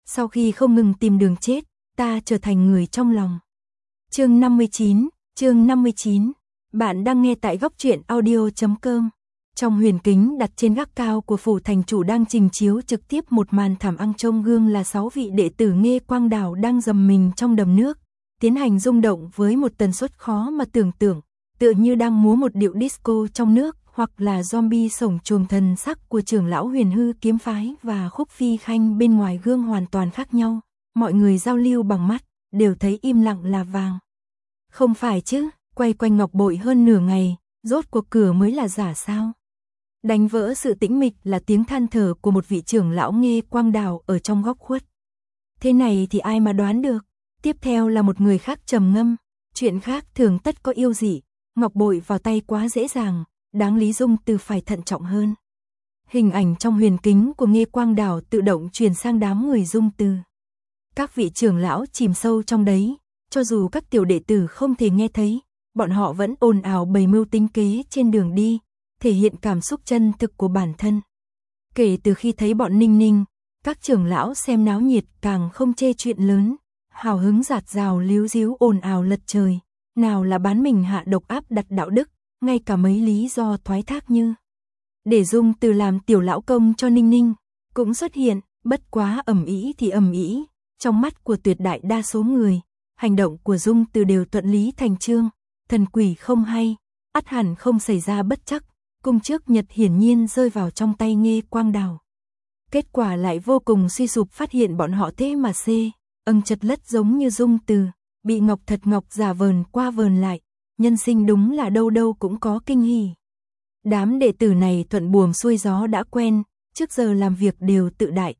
Sau khi không ngừng tìm đường chết, ta trở thành người trong lòng. Chương 59. Bạn đang nghe tại góc truyện audio.com. Trong huyền kính đặt trên gác cao của phủ thành chủ đang trình chiếu trực tiếp một màn thảm ăn trong gương là 6 vị đệ tử Nghê Quang Đảo đang dầm mình trong đầm nước, tiến hành rung động với một tần suất khó mà tưởng tượng, tựa như đang múa một điệu disco trong nước, hoặc là zombie sổng chuồng. Thần sắc của trưởng lão Huyền Hư kiếm phái và Khúc Phi Khanh bên ngoài gương hoàn toàn khác nhau, mọi người giao lưu bằng mắt, đều thấy im lặng là vàng. Không phải chứ, quay quanh ngọc bội hơn nửa ngày, rốt cuộc cửa mới là giả sao? Đánh vỡ sự tĩnh mịch là tiếng than thở của một vị trưởng lão Nghê Quang Đảo ở trong góc khuất. Thế này thì ai mà đoán được? Tiếp theo là một người khác trầm ngâm, chuyện khác thường tất có yêu dị, ngọc bội vào tay quá dễ dàng, đáng lý Dung Từ phải thận trọng hơn. Hình ảnh trong huyền kính của Nghê Quang Đảo tự động truyền sang đám người Dung Từ. Các vị trưởng lão chìm sâu trong đấy, cho dù các tiểu đệ tử không thể nghe thấy, bọn họ vẫn ồn ào bày mưu tính kế trên đường đi, thể hiện cảm xúc chân thực của bản thân. Kể từ khi thấy bọn Ninh Ninh, các trưởng lão xem náo nhiệt càng không chê chuyện lớn, hào hứng rạt rào líu díu ồn ào lật trời, nào là bán mình hạ độc áp đặt đạo đức, ngay cả mấy lý do thoái thác như để Dung Từ làm tiểu lão công cho Ninh Ninh cũng xuất hiện. Bất quá ầm ĩ thì ầm ĩ, trong mắt của tuyệt đại đa số người, hành động của Dung Từ đều thuận lý thành chương, thần quỷ không hay, ắt hẳn không xảy ra bất trắc. Cung trước nhật hiển nhiên rơi vào trong tay Nghê Quang Đảo. Kết quả lại vô cùng suy sụp, phát hiện bọn họ thế mà chật lất giống như Dung Từ, bị ngọc thật ngọc giả vờn qua vờn lại, nhân sinh đúng là đâu đâu cũng có kinh hỉ. Đám đệ tử này thuận buồm xuôi gió đã quen, trước giờ làm việc đều tự đại,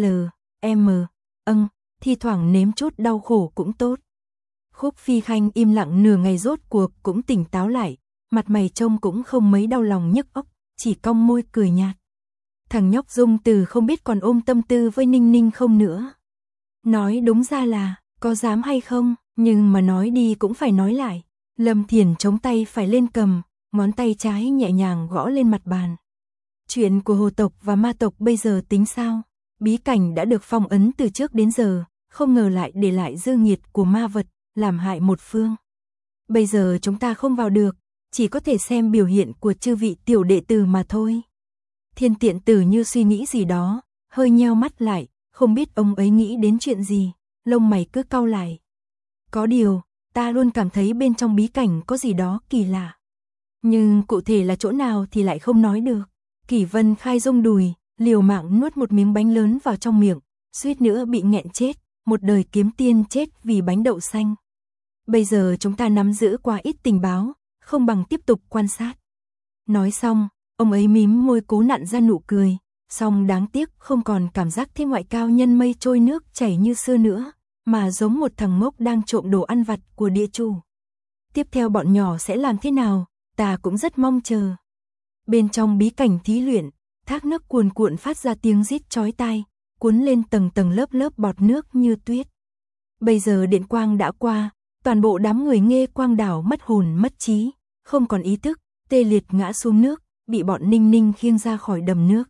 thi thoảng nếm chút đau khổ cũng tốt. Khúc Phi Khanh im lặng nửa ngày rốt cuộc cũng tỉnh táo lại, mặt mày trông cũng không mấy đau lòng nhức óc, chỉ cong môi cười nhạt. Thằng nhóc Dung Từ không biết còn ôm tâm tư với Ninh Ninh không nữa. Nói đúng ra là, có dám hay không, nhưng mà nói đi cũng phải nói lại. Lâm Thiền chống tay phải lên cầm, ngón tay trái nhẹ nhàng gõ lên mặt bàn. Chuyện của hồ tộc và ma tộc bây giờ tính sao? Bí cảnh đã được phong ấn từ trước đến giờ, không ngờ lại để lại dư nghiệt của ma vật, làm hại một phương. Bây giờ chúng ta không vào được, chỉ có thể xem biểu hiện của chư vị tiểu đệ tử mà thôi. Thiên Tiện Tử như suy nghĩ gì đó, hơi nheo mắt lại, không biết ông ấy nghĩ đến chuyện gì, lông mày cứ cau lại. Có điều, ta luôn cảm thấy bên trong bí cảnh có gì đó kỳ lạ. Nhưng cụ thể là chỗ nào thì lại không nói được. Kỷ Vân Khai rung đùi, liều mạng nuốt một miếng bánh lớn vào trong miệng, suýt nữa bị nghẹn chết, một đời kiếm tiên chết vì bánh đậu xanh. Bây giờ chúng ta nắm giữ quá ít tình báo, không bằng tiếp tục quan sát. Nói xong, ông ấy mím môi cố nặn ra nụ cười, song đáng tiếc không còn cảm giác thế ngoại cao nhân mây trôi nước chảy như xưa nữa, mà giống một thằng ngốc đang trộm đồ ăn vặt của địa chủ. Tiếp theo bọn nhỏ sẽ làm thế nào, ta cũng rất mong chờ. Bên trong bí cảnh thí luyện, thác nước cuồn cuộn phát ra tiếng rít chói tai, cuốn lên tầng tầng lớp lớp bọt nước như tuyết. Bây giờ điện quang đã qua, toàn bộ đám người Nghê Quang Đảo mất hồn mất trí, không còn ý thức, tê liệt ngã xuống nước, bị bọn Ninh Ninh khiêng ra khỏi đầm nước.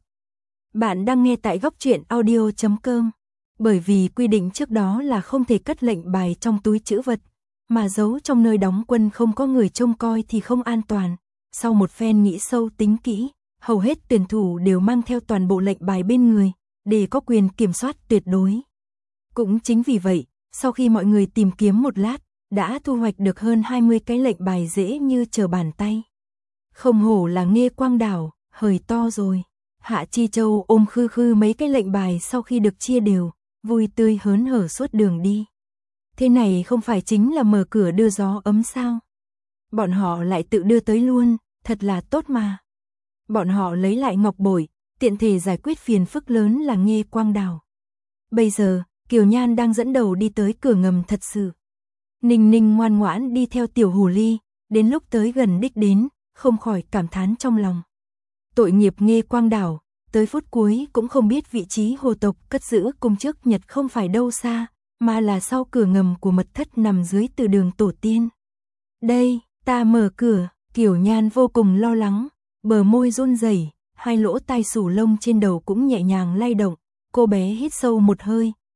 Bạn đang nghe tại góc truyện audio.com. Bởi vì quy định trước đó là không thể cất lệnh bài trong túi trữ vật, mà giấu trong nơi đóng quân không có người trông coi thì không an toàn. Sau một phen nghĩ sâu tính kỹ, hầu hết tuyển thủ đều mang theo toàn bộ lệnh bài bên người, để có quyền kiểm soát tuyệt đối. Cũng chính vì vậy, sau khi mọi người tìm kiếm một lát, đã thu hoạch được hơn 20 cái lệnh bài dễ như trở bàn tay. Không hổ là Nghê Quang Đảo, hời to rồi. Hạ Chi Châu ôm khư khư mấy cái lệnh bài sau khi được chia đều, vui tươi hớn hở suốt đường đi. Thế này không phải chính là mở cửa đưa gió ấm sao? Bọn họ lại tự đưa tới luôn, thật là tốt mà. Bọn họ lấy lại ngọc bội, tiện thể giải quyết phiền phức lớn là Nghê Quang Đảo. Bây giờ, Kiều Nhan đang dẫn đầu đi tới cửa ngầm thật sự. Ninh Ninh ngoan ngoãn đi theo tiểu hồ ly, đến lúc tới gần đích đến, không khỏi cảm thán trong lòng. Tội nghiệp Nghê Quang Đảo, tới phút cuối cũng không biết vị trí hồ tộc cất giữ cung trước nhật không phải đâu xa, mà là sau cửa ngầm của mật thất nằm dưới từ đường tổ tiên. Đây, ta mở cửa, Kiều Nhan vô cùng lo lắng, bờ môi run rẩy, hai lỗ tai sù lông trên đầu cũng nhẹ nhàng lay động, cô bé hít sâu một hơi,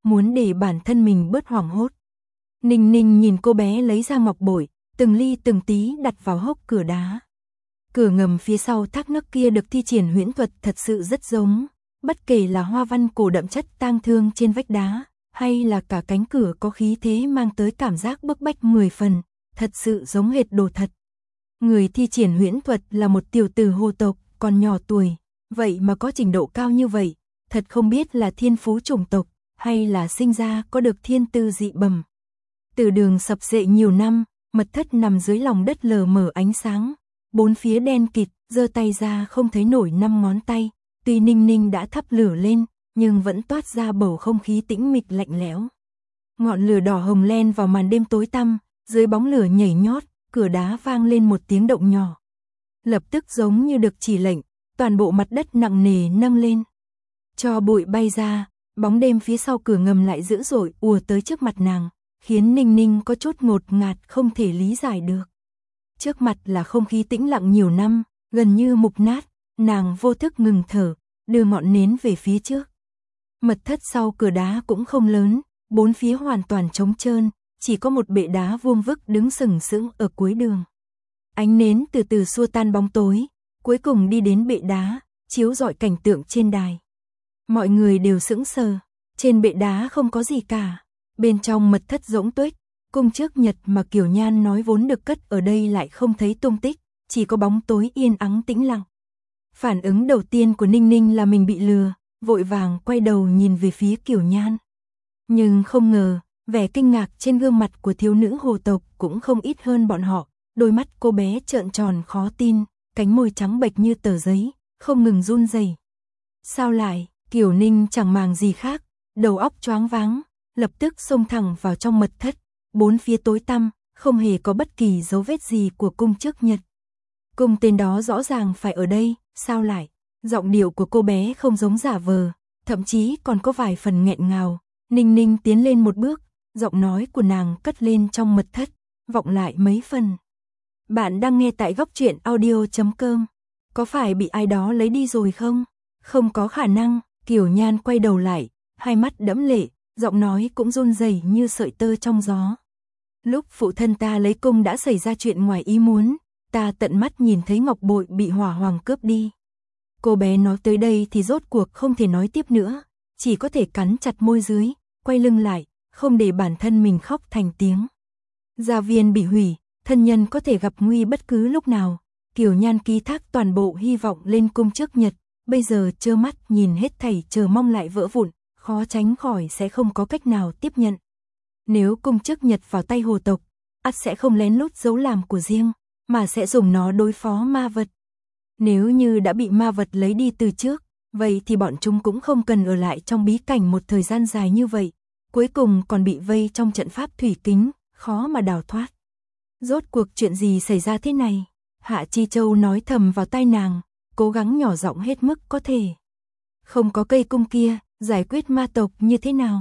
muốn để bản thân mình bớt hoảng hốt. Ninh Ninh nhìn cô bé lấy ra ngọc bội, từng ly từng tí đặt vào hốc cửa đá. Cửa ngầm phía sau thác nước kia được thi triển huyễn thuật thật sự rất giống, bất kể là hoa văn cổ đậm chất tang thương trên vách đá, hay là cả cánh cửa có khí thế mang tới cảm giác bức bách 10 phần, thật sự giống hệt đồ thật. Người thi triển huyễn thuật là một tiểu tử hồ tộc, còn nhỏ tuổi, vậy mà có trình độ cao như vậy, thật không biết là thiên phú chủng tộc, hay là sinh ra có được thiên tư dị bẩm. Từ đường sập sệ nhiều năm, mật thất nằm dưới lòng đất lờ mờ ánh sáng, bốn phía đen kịt, giơ tay ra không thấy nổi 5 ngón tay, tuy Ninh Ninh đã thắp lửa lên, nhưng vẫn toát ra bầu không khí tĩnh mịch lạnh lẽo. Ngọn lửa đỏ hồng len vào màn đêm tối tăm, dưới bóng lửa nhảy nhót, cửa đá vang lên một tiếng động nhỏ. Lập tức giống như được chỉ lệnh, toàn bộ mặt đất nặng nề nâng lên. Cho bụi bay ra, bóng đêm phía sau cửa ngầm lại dữ dội ùa tới trước mặt nàng, khiến Ninh Ninh có chút ngột ngạt không thể lý giải được. Trước mặt là không khí tĩnh lặng nhiều năm, gần như mục nát, nàng vô thức ngừng thở, đưa ngọn nến về phía trước. Mật thất sau cửa đá cũng không lớn, bốn phía hoàn toàn trống trơn, chỉ có một bệ đá vuông vức đứng sừng sững ở cuối đường. Ánh nến từ từ xua tan bóng tối, cuối cùng đi đến bệ đá, chiếu rọi cảnh tượng trên đài. Mọi người đều sững sờ, trên bệ đá không có gì cả, bên trong mật thất rỗng tuếch, cung trước nhật mà Kiều Nhan nói vốn được cất ở đây lại không thấy tung tích, chỉ có bóng tối yên ắng tĩnh lặng. Phản ứng đầu tiên của Ninh Ninh là mình bị lừa, vội vàng quay đầu nhìn về phía Kiều Nhan. Nhưng không ngờ, vẻ kinh ngạc trên gương mặt của thiếu nữ hồ tộc cũng không ít hơn bọn họ, đôi mắt cô bé trợn tròn khó tin, cánh môi trắng bệch như tờ giấy, không ngừng run rẩy. Sao lại? Kiều Ninh chẳng màng gì khác, đầu óc choáng váng, lập tức xông thẳng vào trong mật thất, bốn phía tối tăm, không hề có bất kỳ dấu vết gì của cung trước nhật. Cung tên đó rõ ràng phải ở đây, sao lại? Giọng điệu của cô bé không giống giả vờ, thậm chí còn có vài phần nghẹn ngào. Ninh Ninh tiến lên một bước, giọng nói của nàng cất lên trong mật thất, vọng lại mấy phần. Bạn đang nghe tại góc truyện audio.com. Có phải bị ai đó lấy đi rồi không? Không có khả năng. Kiều Nhan quay đầu lại, hai mắt đẫm lệ, giọng nói cũng run rẩy như sợi tơ trong gió. Lúc phụ thân ta lấy cung đã xảy ra chuyện ngoài ý muốn, ta tận mắt nhìn thấy ngọc bội bị hỏa hoàng cướp đi. Cô bé nói tới đây thì rốt cuộc không thể nói tiếp nữa, chỉ có thể cắn chặt môi dưới, quay lưng lại, không để bản thân mình khóc thành tiếng. Gia viên bị hủy, thân nhân có thể gặp nguy bất cứ lúc nào. Kiều Nhan ký thác toàn bộ hy vọng lên cung trước nhật, bây giờ trơ mắt nhìn hết thảy chờ mong lại vỡ vụn, khó tránh khỏi sẽ không có cách nào tiếp nhận. Nếu cung trước nhật vào tay hồ tộc, ắt sẽ không lén lút giấu làm của riêng, mà sẽ dùng nó đối phó ma vật. Nếu như đã bị ma vật lấy đi từ trước, vậy thì bọn chúng cũng không cần ở lại trong bí cảnh một thời gian dài như vậy, cuối cùng còn bị vây trong trận pháp thủy kính, khó mà đào thoát. Rốt cuộc chuyện gì xảy ra thế này? Hạ Chi Châu nói thầm vào tai nàng, cố gắng nhỏ giọng hết mức có thể. Không có cây cung kia, giải quyết ma tộc như thế nào?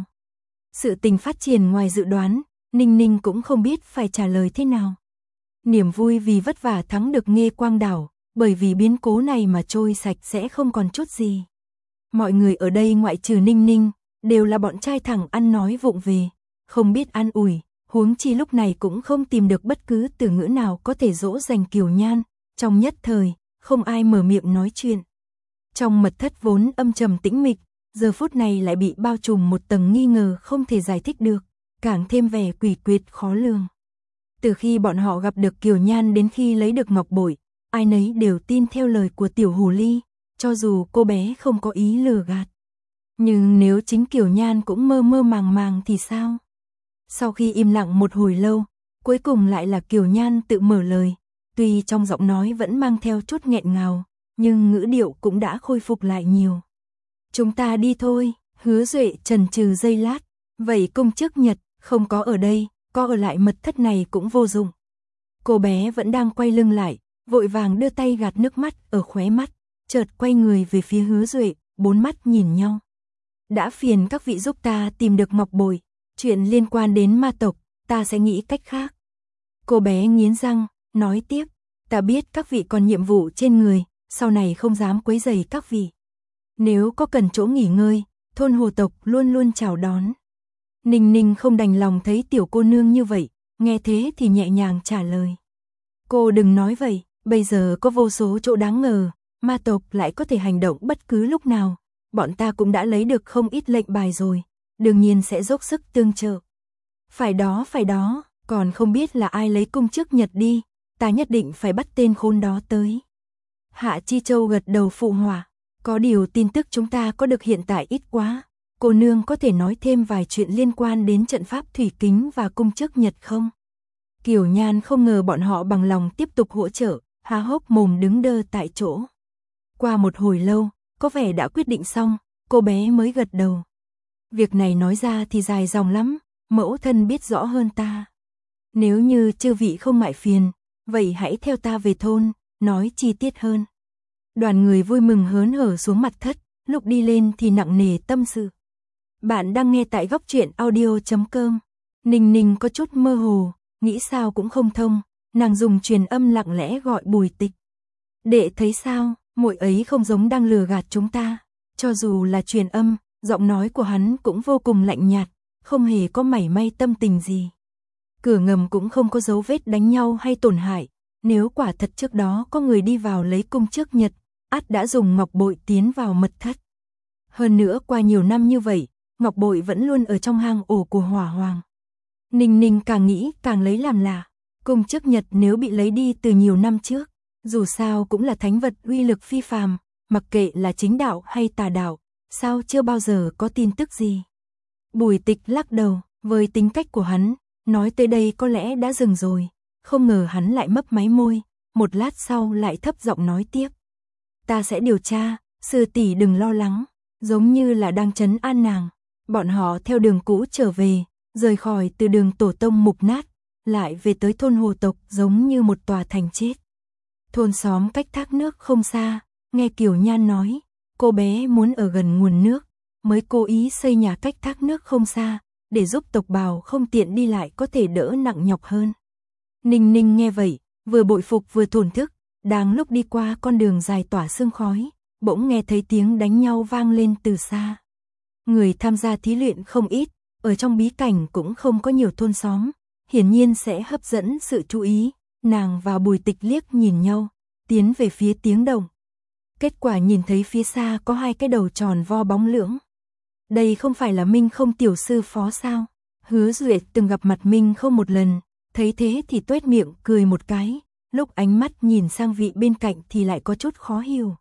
Sự tình phát triển ngoài dự đoán, Ninh Ninh cũng không biết phải trả lời thế nào. Niềm vui vì vất vả thắng được Nghê Quang Đảo, bởi vì biến cố này mà trôi sạch sẽ không còn chút gì. Mọi người ở đây ngoại trừ Ninh Ninh, đều là bọn trai thẳng ăn nói vụng về, không biết an ủi, huống chi lúc này cũng không tìm được bất cứ từ ngữ nào có thể dỗ dành Kiều Nhan, trong nhất thời, không ai mở miệng nói chuyện. Trong mật thất vốn âm trầm tĩnh mịch, giờ phút này lại bị bao trùm một tầng nghi ngờ không thể giải thích được, càng thêm vẻ quỷ quyệt khó lường. Từ khi bọn họ gặp được Kiều Nhan đến khi lấy được ngọc bội, ai nấy đều tin theo lời của tiểu hồ ly, cho dù cô bé không có ý lừa gạt. Nhưng nếu chính Kiều Nhan cũng mơ mơ màng màng thì sao? Sau khi im lặng một hồi lâu, cuối cùng lại là Kiều Nhan tự mở lời, tuy trong giọng nói vẫn mang theo chút nghẹn ngào, nhưng ngữ điệu cũng đã khôi phục lại nhiều. Chúng ta đi thôi. Hứa Duệ chần chừ giây lát, vậy cung trước nhật không có ở đây, có ở lại mật thất này cũng vô dụng. Cô bé vẫn đang quay lưng lại, vội vàng đưa tay gạt nước mắt ở khóe mắt, chợt quay người về phía Hứa Duệ, bốn mắt nhìn nhau. Đã phiền các vị giúp ta tìm được ngọc bội, chuyện liên quan đến ma tộc, ta sẽ nghĩ cách khác. Cô bé nghiến răng, nói tiếp, ta biết các vị còn nhiệm vụ trên người, sau này không dám quấy rầy các vị. Nếu có cần chỗ nghỉ ngơi, thôn hồ tộc luôn luôn chào đón. Ninh Ninh không đành lòng thấy tiểu cô nương như vậy, nghe thế thì nhẹ nhàng trả lời. Cô đừng nói vậy, bây giờ có vô số chỗ đáng ngờ, ma tộc lại có thể hành động bất cứ lúc nào, bọn ta cũng đã lấy được không ít lệnh bài rồi, đương nhiên sẽ dốc sức tương trợ. Phải đó, còn không biết là ai lấy cung trước Nhật đi, ta nhất định phải bắt tên khốn đó tới. Hạ Chi Châu gật đầu phụ họa, có điều tin tức chúng ta có được hiện tại ít quá, cô nương có thể nói thêm vài chuyện liên quan đến trận pháp thủy kính và cung trước Nhật không? Kiều Nhan không ngờ bọn họ bằng lòng tiếp tục hỗ trợ, há hốc mồm đứng đơ tại chỗ. Qua một hồi lâu, có vẻ đã quyết định xong, cô bé mới gật đầu. Việc này nói ra thì dài dòng lắm, mẫu thân biết rõ hơn ta. Nếu như chư vị không ngại phiền, vậy hãy theo ta về thôn, nói chi tiết hơn. Đoàn người vui mừng hớn hở xuống mặt thất, lúc đi lên thì nặng nề tâm sự. Bạn đang nghe tại góc truyện audio.com. Ninh Ninh có chút mơ hồ, nghĩ sao cũng không thông, nàng dùng truyền âm lặng lẽ gọi Bùi Tịch. Đệ thấy sao, muội ấy không giống đang lừa gạt chúng ta, cho dù là truyền âm, giọng nói của hắn cũng vô cùng lạnh nhạt, không hề có mảy may tâm tình gì. Cửa ngầm cũng không có dấu vết đánh nhau hay tổn hại, nếu quả thật trước đó có người đi vào lấy cung trước Nhật, ắt đã dùng ngọc bội tiến vào mật thất. Hơn nữa qua nhiều năm như vậy, ngọc bội vẫn luôn ở trong hang ổ của Hỏa Hoàng. Ninh Ninh càng nghĩ càng lấy làm lạ, cung trước Nhật nếu bị lấy đi từ nhiều năm trước, dù sao cũng là thánh vật uy lực phi phàm, mặc kệ là chính đạo hay tà đạo, sao chưa bao giờ có tin tức gì. Bùi Tịch lắc đầu, với tính cách của hắn, nói tới đây có lẽ đã dừng rồi, không ngờ hắn lại mấp máy môi, một lát sau lại thấp giọng nói tiếp. Ta sẽ điều tra, sư tỷ đừng lo lắng, giống như là đang trấn an nàng. Bọn họ theo đường cũ trở về, rời khỏi từ đường tổ tông mục nát, lại về tới thôn hồ tộc giống như một tòa thành chết. Thôn xóm cách thác nước không xa, nghe Kiều Nhan nói, cô bé muốn ở gần nguồn nước, mới cố ý xây nhà cách thác nước không xa, để giúp tộc bào không tiện đi lại có thể đỡ nặng nhọc hơn. Ninh Ninh nghe vậy, vừa bội phục vừa thổn thức, đang lúc đi qua con đường dài tỏa sương khói, bỗng nghe thấy tiếng đánh nhau vang lên từ xa. Người tham gia thí luyện không ít, ở trong bí cảnh cũng không có nhiều thôn xóm, hiển nhiên sẽ hấp dẫn sự chú ý. Nàng và Bùi Tịch liếc nhìn nhau, tiến về phía tiếng động. Kết quả nhìn thấy phía xa có hai cái đầu tròn vo bóng lưỡng. Đây không phải là Minh Không tiểu sư phó sao? Hứa Duệ từng gặp mặt Minh Không một lần, thấy thế thì tuét miệng cười một cái, lúc ánh mắt nhìn sang vị bên cạnh thì lại có chút khó hiểu.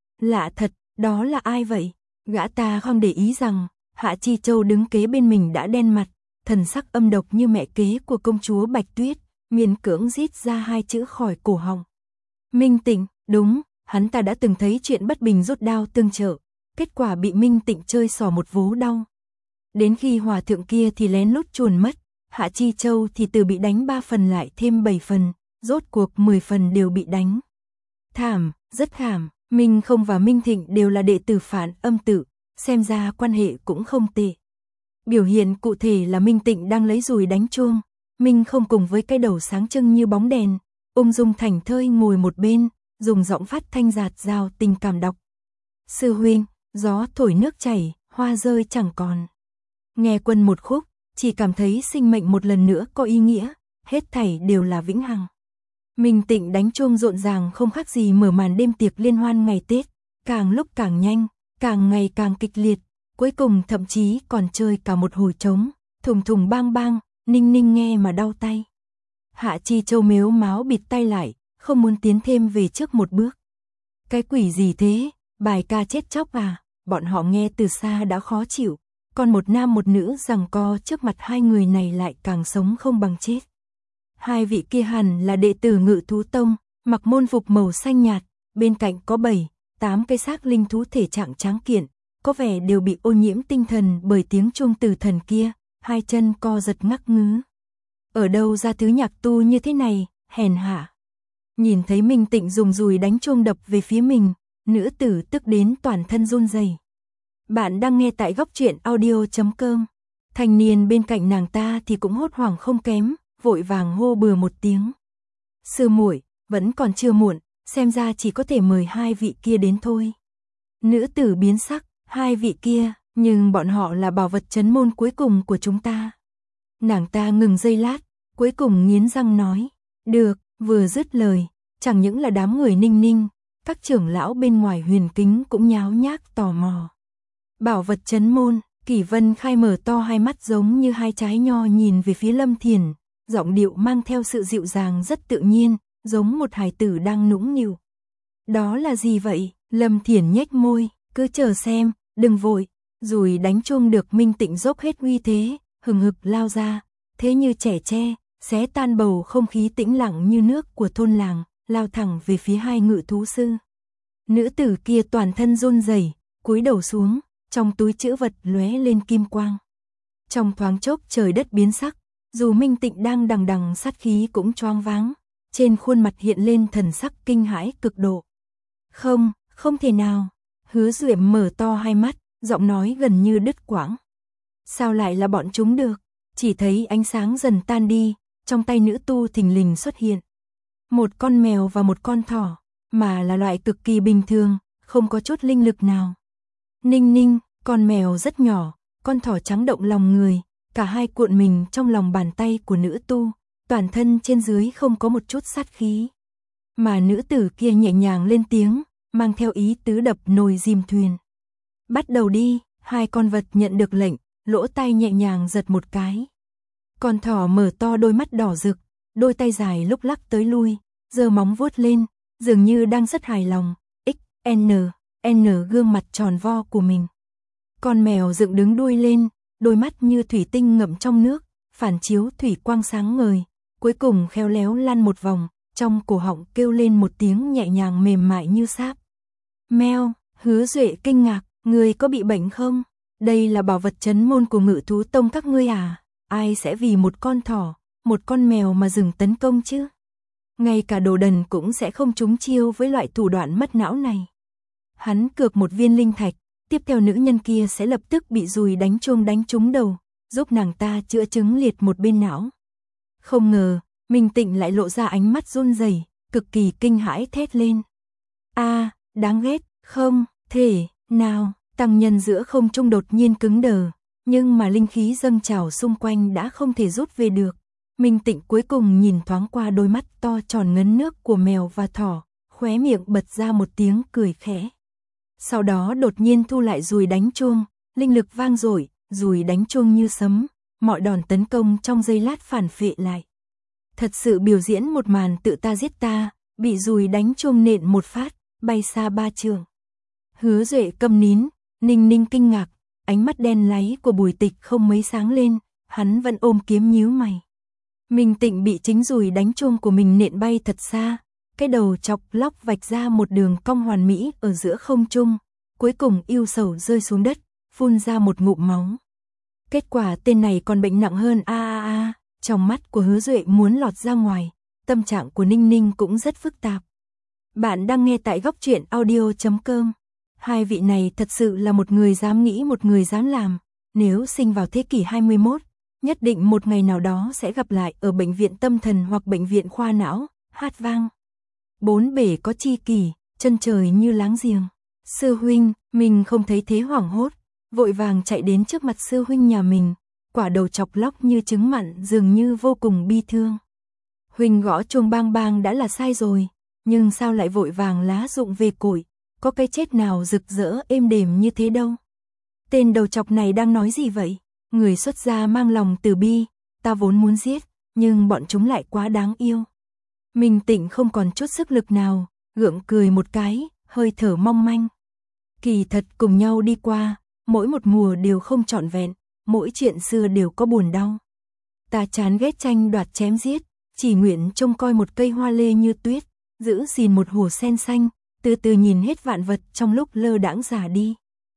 Lạ thật, đó là ai vậy? Gã ta không để ý rằng Hạ Chi Châu đứng kế bên mình đã đen mặt, thần sắc âm độc như mẹ kế của công chúa Bạch Tuyết, miễn cưỡng rít ra hai chữ khỏi cổ họng. Minh Tịnh, đúng, hắn ta đã từng thấy chuyện bất bình rút đao tương trợ, kết quả bị Minh Tịnh chơi xỏ một vố đau. Đến khi hòa thượng kia thì lén lút chuồn mất, Hạ Chi Châu thì từ bị đánh 3 phần lại thêm 7 phần, rốt cuộc 10 phần đều bị đánh. Thảm, rất thảm, Minh Không và Minh Thịnh đều là đệ tử Phản Âm tự, xem ra quan hệ cũng không tệ. Biểu hiện cụ thể là Minh Tịnh đang lấy dùi đánh chuông, Minh Không cùng với cái đầu sáng trưng như bóng đèn, ung dung thảnh thơi ngồi một bên, dùng giọng phát thanh dạt dào tình cảm đọc. Sư huynh, gió thổi nước chảy, hoa rơi chẳng còn. Nghe Quân một khúc, chỉ cảm thấy sinh mệnh một lần nữa có ý nghĩa, hết thảy đều là vĩnh hằng. Minh Tịnh đánh chuông rộn ràng không khác gì mở màn đêm tiệc liên hoan ngày Tết, càng lúc càng nhanh, càng ngày càng kịch liệt, cuối cùng thậm chí còn chơi cả một hồi trống, thùng thùng bang bang, Ninh Ninh nghe mà đau tay. Hạ Chi Châu mếu máo bịt tay lại, không muốn tiến thêm về trước một bước. Cái quỷ gì thế, bài ca chết chóc à, bọn họ nghe từ xa đã khó chịu, còn một nam một nữ giằng co trước mặt hai người này lại càng sống không bằng chết. Hai vị kia hẳn là đệ tử Ngự Thú Tông, mặc môn phục màu xanh nhạt, bên cạnh có 7, 8 cái xác linh thú thể trạng tráng kiện, có vẻ đều bị ô nhiễm tinh thần bởi tiếng chuông tử thần kia, hai chân co giật ngắc ngứ. Ở đâu ra thứ nhạc tu như thế này, hèn hạ. Nhìn thấy Minh Tịnh dùng dùi đánh chuông đập về phía mình, nữ tử tức đến toàn thân run rẩy. Bạn đang nghe tại góc truyện audio.com. Thanh niên bên cạnh nàng ta thì cũng hốt hoảng không kém, vội vàng hô bừa một tiếng. Sư muội, vẫn còn chưa muộn, xem ra chỉ có thể mời hai vị kia đến thôi. Nữ tử biến sắc, hai vị kia, Nhưng bọn họ là bảo vật trấn môn cuối cùng của chúng ta. Nàng ta ngừng giây lát, cuối cùng nghiến răng nói. Được, vừa dứt lời, chẳng những là đám người Ninh Ninh, các trưởng lão bên ngoài Huyền Kính cũng nháo nhác tò mò. Bảo vật trấn môn, Kỷ Vân Khai mở to hai mắt giống như hai trái nho nhìn về phía Lâm Thiển, giọng điệu mang theo sự dịu dàng rất tự nhiên, giống một hài tử đang nũng nịu. Đó là gì vậy? Lâm Thiển nhếch môi, cứ chờ xem, đừng vội. Rồi đánh chuông được Minh Tịnh dốc hết uy thế, hừng hực lao ra, thế như trẻ tre, xé tan bầu không khí tĩnh lặng như nước của thôn làng, lao thẳng về phía hai ngự thú sư. Nữ tử kia toàn thân run rẩy, cúi đầu xuống, trong túi trữ vật lóe lên kim quang. Trong thoáng chốc trời đất biến sắc, dù Minh Tịnh đang đằng đằng sát khí cũng choáng váng, trên khuôn mặt hiện lên thần sắc kinh hãi cực độ. Không, không thể nào. Hứa Duệ mở to hai mắt, giọng nói gần như đứt quãng. Sao lại là bọn chúng được? Chỉ thấy ánh sáng dần tan đi, trong tay nữ tu thình lình xuất hiện. Một con mèo và một con thỏ, mà là loại cực kỳ bình thường, không có chút linh lực nào. Ninh Ninh, con mèo rất nhỏ, con thỏ trắng động lòng người, cả hai cuộn mình trong lòng bàn tay của nữ tu, toàn thân trên dưới không có một chút sát khí. Mà nữ tử kia nhẹ nhàng lên tiếng, mang theo ý tứ đập nồi dìm thuyền. Bắt đầu đi, hai con vật nhận được lệnh, lỗ tai nhẹ nhàng giật một cái. Con thỏ mở to đôi mắt đỏ rực, đôi tay dài lúc lắc tới lui, giơ móng vuốt lên, dường như đang rất hài lòng. N gương mặt tròn vo của mình. Con mèo dựng đứng đuôi lên, đôi mắt như thủy tinh ngậm trong nước, phản chiếu thủy quang sáng ngời, cuối cùng khéo léo lăn một vòng, trong cổ họng kêu lên một tiếng nhẹ nhàng mềm mại như sáp. Meo, Hứa Duệ kinh ngạc, ngươi có bị bệnh không? Đây là bảo vật trấn môn của Ngự Thú Tông các ngươi à? Ai sẽ vì một con thỏ, một con mèo mà dừng tấn công chứ? Ngay cả đồ đần cũng sẽ không trúng chiêu với loại thủ đoạn mất não này. Hắn cược một viên linh thạch, tiếp theo nữ nhân kia sẽ lập tức bị dùi đánh chuông đánh trúng đầu, giúp nàng ta chữa chứng liệt một bên não. Không ngờ, Minh Tịnh lại lộ ra ánh mắt run rẩy, cực kỳ kinh hãi thét lên. A, đáng ghét, không thể nào. Tăng nhân giữa không trung đột nhiên cứng đờ, nhưng mà linh khí dâng trào xung quanh đã không thể rút về được. Minh Tịnh cuối cùng nhìn thoáng qua đôi mắt to tròn ngấn nước của mèo và thỏ, khóe miệng bật ra một tiếng cười khẽ. Sau đó đột nhiên thu lại dùi đánh chuông, linh lực vang dội, dùi đánh chuông như sấm, mọi đòn tấn công trong giây lát phản phệ lại. Thật sự biểu diễn một màn tự ta giết ta, bị dùi đánh chuông nện một phát, bay xa 3 trượng. Hứa Duệ câm nín, Ninh Ninh kinh ngạc, ánh mắt đen láy của Bùi Tịch không mấy sáng lên, hắn vẫn ôm kiếm nhíu mày. Minh Tịnh bị chính dùi đánh chuông của mình nện bay thật xa, cái đầu chọc lóc vạch ra một đường cong hoàn mỹ ở giữa không trung, cuối cùng ưu sầu rơi xuống đất, phun ra một ngụm máu. Kết quả tên này còn bệnh nặng hơn trong mắt của Hứa Duệ muốn lọt ra ngoài, tâm trạng của Ninh Ninh cũng rất phức tạp. Bạn đang nghe tại góc truyện audio.com. Hai vị này thật sự là một người dám nghĩ một người dám làm, nếu sinh vào thế kỷ 21, nhất định một ngày nào đó sẽ gặp lại ở bệnh viện tâm thần hoặc bệnh viện khoa não, hát vang. Bốn bể có chi kỷ, chân trời như láng giềng. Sư huynh, mình không thấy thế hoảng hốt, vội vàng chạy đến trước mặt sư huynh nhà mình, quả đầu chọc lóc như trứng mặn dường như vô cùng bi thương. Huynh gõ chuông bang bang đã là sai rồi, nhưng sao lại vội vàng lá rụng về cội, có cái chết nào rực rỡ êm đềm như thế đâu. Tên đầu chọc này đang nói gì vậy? Người xuất gia mang lòng từ bi, ta vốn muốn giết, nhưng bọn chúng lại quá đáng yêu. Minh Tịnh không còn chút sức lực nào, gượng cười một cái, hơi thở mong manh. Kỳ thật cùng nhau đi qua, mỗi một mùa đều không trọn vẹn, mỗi chuyện xưa đều có buồn đau. Ta chán ghét tranh đoạt chém giết, chỉ nguyện trông coi một cây hoa lê như tuyết, giữ gìn một hồ sen xanh, từ từ nhìn hết vạn vật trong lúc lơ đãng già đi.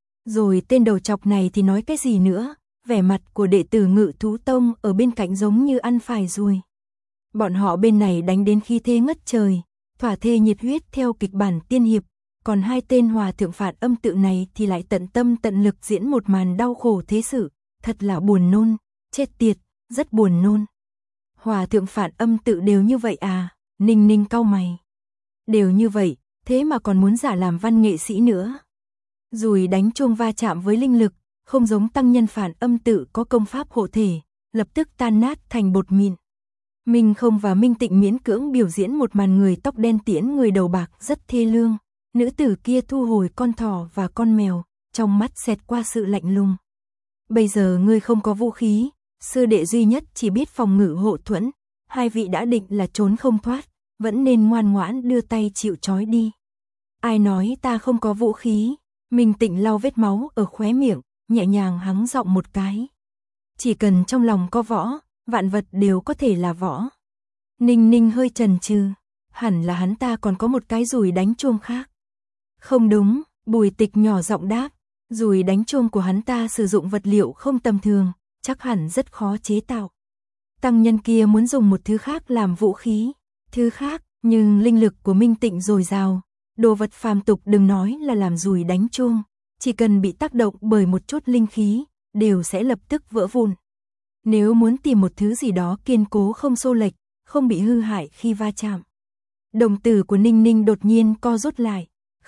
Rồi tên đầu chọc này thì nói cái gì nữa, vẻ mặt của đệ tử Ngự Thú Tông ở bên cạnh giống như ăn phải ruồi. Bọn họ bên này đánh đến khí thế ngất trời, thỏa thê nhiệt huyết theo kịch bản tiên hiệp, còn hai tên hòa thượng phạt âm tự này thì lại tận tâm tận lực diễn một màn đau khổ thế sự, thật là buồn nôn, chết tiệt, rất buồn nôn. Hòa thượng phạt âm tự đều như vậy à? Ninh Ninh cau mày. Đều như vậy, thế mà còn muốn giả làm văn nghệ sĩ nữa. Dùi đánh chuông va chạm với linh lực, không giống tăng nhân Phản Âm tự có công pháp hộ thể, lập tức tan nát thành bột mịn. Minh Không và Minh Tịnh miễn cưỡng biểu diễn một màn người tóc đen tiễn người đầu bạc rất thê lương. Nữ tử kia thu hồi con thỏ và con mèo, trong mắt xẹt qua sự lạnh lùng. Bây giờ ngươi không có vũ khí, sư đệ duy nhất chỉ biết phòng ngự hộ thuẫn, hai vị đã định là trốn không thoát, vẫn nên ngoan ngoãn đưa tay chịu trói đi. Ai nói ta không có vũ khí? Minh Tịnh lau vết máu ở khóe miệng, nhẹ nhàng hắng giọng một cái. Chỉ cần trong lòng có võ, vạn vật đều có thể là võ. Ninh Ninh hơi chần chừ, hẳn là hắn ta còn có một cái dùi đánh chuông khác. Không đúng, Bùi Tịch nhỏ giọng đáp, dùi đánh chuông của hắn ta sử dụng vật liệu không tầm thường, chắc hẳn rất khó chế tạo. Tăng nhân kia muốn dùng một thứ khác làm vũ khí, thứ khác, nhưng linh lực của Minh Tịnh dồi dào, đồ vật phàm tục đừng nói là làm dùi đánh chuông, chỉ cần bị tác động bởi một chút linh khí, đều sẽ lập tức vỡ vụn. Nếu muốn tìm một thứ gì đó kiên cố không xô lệch, không bị hư hại khi va chạm. Đồng tử của Ninh Ninh đột nhiên co rút lại.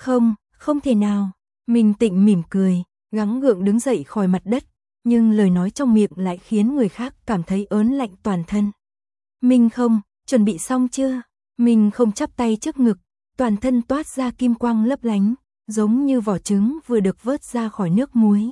Không thể nào. Minh Tịnh mỉm cười, gắng gượng đứng dậy khỏi mặt đất, nhưng lời nói trong miệng lại khiến người khác cảm thấy ớn lạnh toàn thân. Minh Không, chuẩn bị xong chưa? Minh Không chắp tay trước ngực, toàn thân toát ra kim quang lấp lánh, giống như vỏ trứng vừa được vớt ra khỏi nước muối.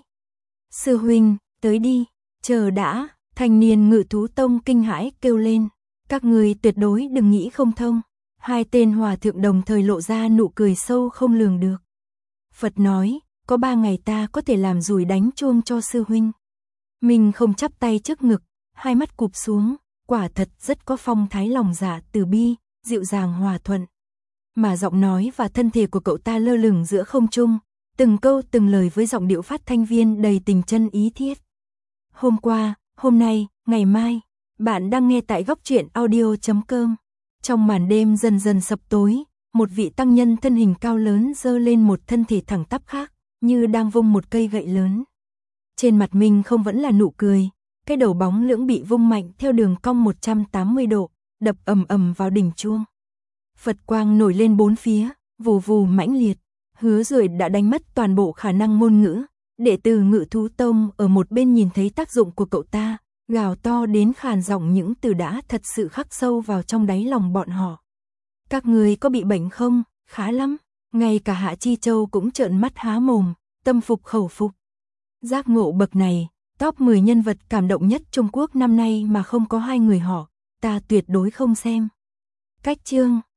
Sư huynh, tới đi, chờ đã. Thanh niên Ngự Thú Tông kinh hãi kêu lên, các người tuyệt đối đừng nghĩ không thông. Hai tên hòa thượng đồng thời lộ ra nụ cười sâu không lường được. Phật nói, có 3 ngày ta có thể làm dùi đánh chuông cho sư huynh. Mình không chắp tay trước ngực, hai mắt cụp xuống, quả thật rất có phong thái lòng dạ từ bi, dịu dàng hòa thuận. Mà giọng nói và thân thể của cậu ta lơ lửng giữa không trung, từng câu từng lời với giọng điệu phát thanh viên đầy tình chân ý thiết. Hôm qua, hôm nay, ngày mai, bạn đang nghe tại Góc Truyện Audio.com. Trong màn đêm dần dần sập tối, một vị tăng nhân thân hình cao lớn giơ lên một thân thể thẳng tắp khác, như đang vung một cây gậy lớn. Trên mặt mình không vẫn là nụ cười, cái đầu bóng lưỡng bị vung mạnh theo đường cong 180 độ, đập ầm ầm vào đỉnh chuông. Phật quang nổi lên bốn phía, vù vù mãnh liệt, Hứa Duệ đã đánh mất toàn bộ khả năng ngôn ngữ. Đệ tử Ngự Thú Tông ở một bên nhìn thấy tác dụng của cậu ta, gào to đến khàn giọng những từ đã thật sự khắc sâu vào trong đáy lòng bọn họ. Các người có bị bệnh không? Khá lắm. Ngay cả Hạ Chi Châu cũng trợn mắt há mồm, tâm phục khẩu phục. Giác ngộ bậc này, top 10 nhân vật cảm động nhất Trung Quốc năm nay mà không có 2 người họ, ta tuyệt đối không xem. Cách chương